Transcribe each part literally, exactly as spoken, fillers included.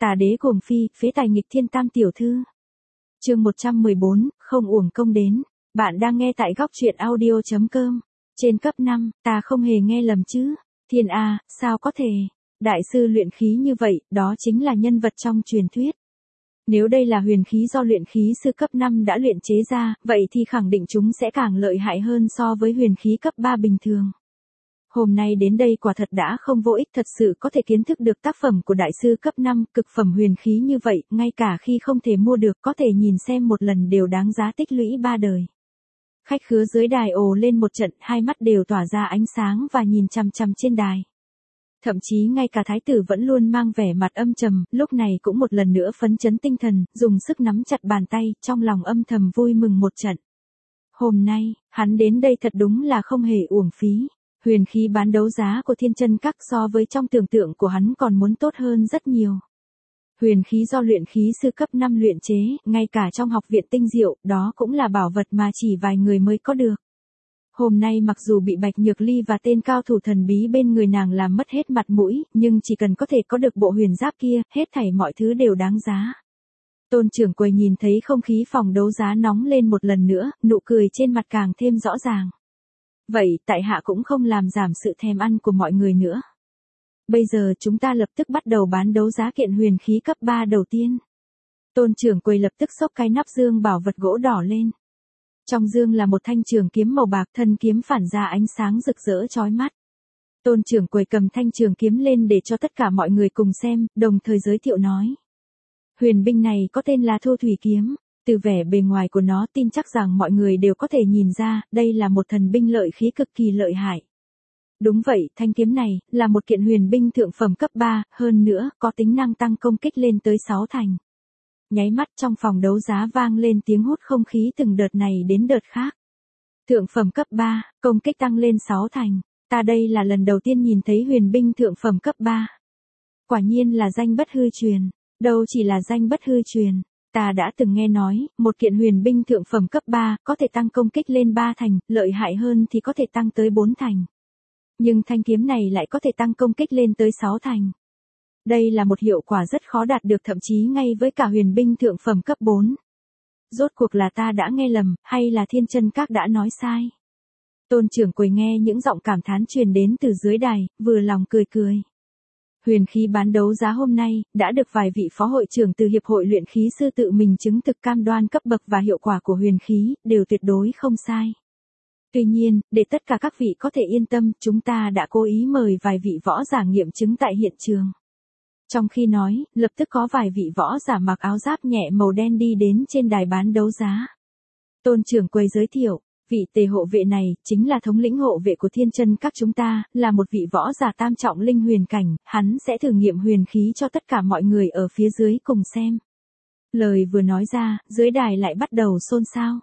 Tà đế cuồng phi, phế tài nghịch thiên tam tiểu thư. Chương một trăm mười bốn, không uổng công đến. Bạn đang nghe tại góc truyện audio chấm com. Trên cấp năm, ta không hề nghe lầm chứ? Thiên A, sao có thể? Đại sư luyện khí như vậy, đó chính là nhân vật trong truyền thuyết. Nếu đây là huyền khí do luyện khí sư cấp năm đã luyện chế ra, vậy thì khẳng định chúng sẽ càng lợi hại hơn so với huyền khí cấp ba bình thường. Hôm nay đến đây quả thật đã không vô ích, thật sự có thể kiến thức được tác phẩm của đại sư cấp năm, cực phẩm huyền khí như vậy, ngay cả khi không thể mua được có thể nhìn xem một lần đều đáng giá tích lũy ba đời. Khách khứa dưới đài ồ lên một trận, hai mắt đều tỏa ra ánh sáng và nhìn chằm chằm trên đài. Thậm chí ngay cả thái tử vẫn luôn mang vẻ mặt âm trầm, lúc này cũng một lần nữa phấn chấn tinh thần, dùng sức nắm chặt bàn tay, trong lòng âm thầm vui mừng một trận. Hôm nay, hắn đến đây thật đúng là không hề uổng phí. Huyền khí bán đấu giá của Thiên Chân Các so với trong tưởng tượng của hắn còn muốn tốt hơn rất nhiều. Huyền khí do luyện khí sư cấp năm luyện chế, ngay cả trong học viện tinh diệu, đó cũng là bảo vật mà chỉ vài người mới có được. Hôm nay mặc dù bị Bạch Nhược Ly và tên cao thủ thần bí bên người nàng làm mất hết mặt mũi, nhưng chỉ cần có thể có được bộ huyền giáp kia, hết thảy mọi thứ đều đáng giá. Tôn trưởng quầy nhìn thấy không khí phòng đấu giá nóng lên một lần nữa, nụ cười trên mặt càng thêm rõ ràng. Vậy, tại hạ cũng không làm giảm sự thèm ăn của mọi người nữa. Bây giờ chúng ta lập tức bắt đầu bán đấu giá kiện huyền khí cấp ba đầu tiên. Tôn trưởng quầy lập tức xốc cái nắp dương bảo vật gỗ đỏ lên. Trong dương là một thanh trường kiếm màu bạc, thân kiếm phản ra ánh sáng rực rỡ chói mắt. Tôn trưởng quầy cầm thanh trường kiếm lên để cho tất cả mọi người cùng xem, đồng thời giới thiệu nói. Huyền binh này có tên là Thu Thủy Kiếm. Từ vẻ bề ngoài của nó tin chắc rằng mọi người đều có thể nhìn ra, đây là một thần binh lợi khí cực kỳ lợi hại. Đúng vậy, thanh kiếm này, là một kiện huyền binh thượng phẩm cấp ba, hơn nữa, có tính năng tăng công kích lên tới sáu thành. Nháy mắt trong phòng đấu giá vang lên tiếng hút không khí từng đợt này đến đợt khác. Thượng phẩm cấp ba, công kích tăng lên sáu thành, ta đây là lần đầu tiên nhìn thấy huyền binh thượng phẩm cấp ba. Quả nhiên là danh bất hư truyền, đâu chỉ là danh bất hư truyền. Ta đã từng nghe nói, một kiện huyền binh thượng phẩm cấp ba, có thể tăng công kích lên ba thành, lợi hại hơn thì có thể tăng tới bốn thành. Nhưng thanh kiếm này lại có thể tăng công kích lên tới sáu thành. Đây là một hiệu quả rất khó đạt được thậm chí ngay với cả huyền binh thượng phẩm cấp bốn. Rốt cuộc là ta đã nghe lầm, hay là Thiên Chân Các đã nói sai? Tôn trưởng quầy nghe những giọng cảm thán truyền đến từ dưới đài, vừa lòng cười cười. Huyền khí bán đấu giá hôm nay, đã được vài vị phó hội trưởng từ Hiệp hội luyện khí sư tự mình chứng thực cam đoan cấp bậc và hiệu quả của huyền khí, đều tuyệt đối không sai. Tuy nhiên, để tất cả các vị có thể yên tâm, chúng ta đã cố ý mời vài vị võ giả nghiệm chứng tại hiện trường. Trong khi nói, lập tức có vài vị võ giả mặc áo giáp nhẹ màu đen đi đến trên đài bán đấu giá. Tôn trưởng quầy giới thiệu. Vị tề hộ vệ này, chính là thống lĩnh hộ vệ của Thiên Chân Các chúng ta, là một vị võ giả tam trọng linh huyền cảnh, hắn sẽ thử nghiệm huyền khí cho tất cả mọi người ở phía dưới cùng xem. Lời vừa nói ra, dưới đài lại bắt đầu xôn xao.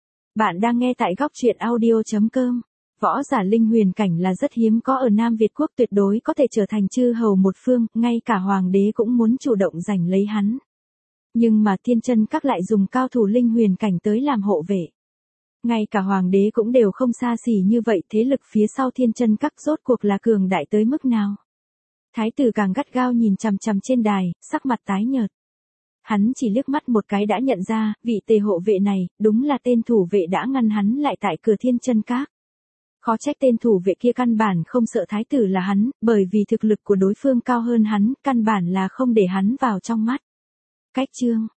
Bạn đang nghe tại góc truyện audio chấm com. Võ giả linh huyền cảnh là rất hiếm có ở Nam Việt Quốc, tuyệt đối có thể trở thành chư hầu một phương, ngay cả hoàng đế cũng muốn chủ động giành lấy hắn. Nhưng mà Thiên Chân Các lại dùng cao thủ linh huyền cảnh tới làm hộ vệ. Ngay cả hoàng đế cũng đều không xa xỉ như vậy, thế lực phía sau Thiên Chân Các rốt cuộc là cường đại tới mức nào? Thái tử càng gắt gao nhìn chằm chằm trên đài, sắc mặt tái nhợt. Hắn chỉ liếc mắt một cái đã nhận ra, vị tề hộ vệ này, đúng là tên thủ vệ đã ngăn hắn lại tại cửa Thiên Chân Các. Khó trách tên thủ vệ kia căn bản không sợ thái tử là hắn, bởi vì thực lực của đối phương cao hơn hắn, căn bản là không để hắn vào trong mắt. Cách chương,